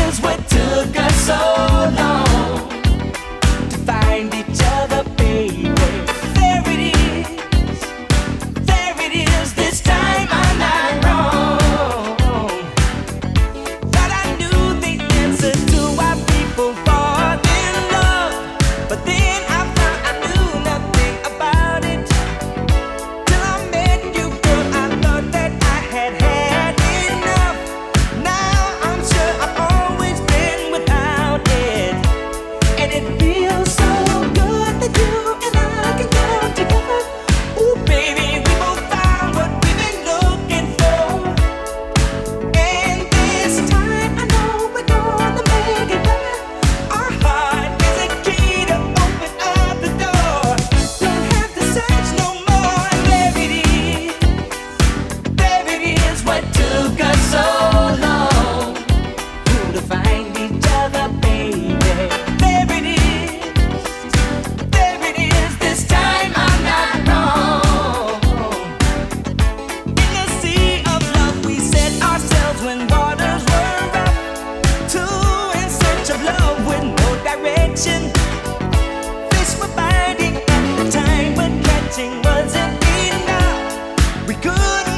is what took us so long to find each other, baby. There it is, this time I'm not wrong. Thought I knew the answer to why people fall in love, but then I found I knew nothing about it till I met you, girl. I thought that I had enough. Now I'm sure I've always been without it, and it feels so good that you and I can come together. Ooh, baby, we both found what we've been looking for, and this time I know we're gonna make it better. Our heart is a key to open up the door. Don't have to search no more. There it is, what took us so long to find each other, baby. There it is, this time I'm not wrong. In the sea of love we set ourselves when waters were rough, two in search of love with no direction. Fish were biting at the time, but catching wasn't enough. We could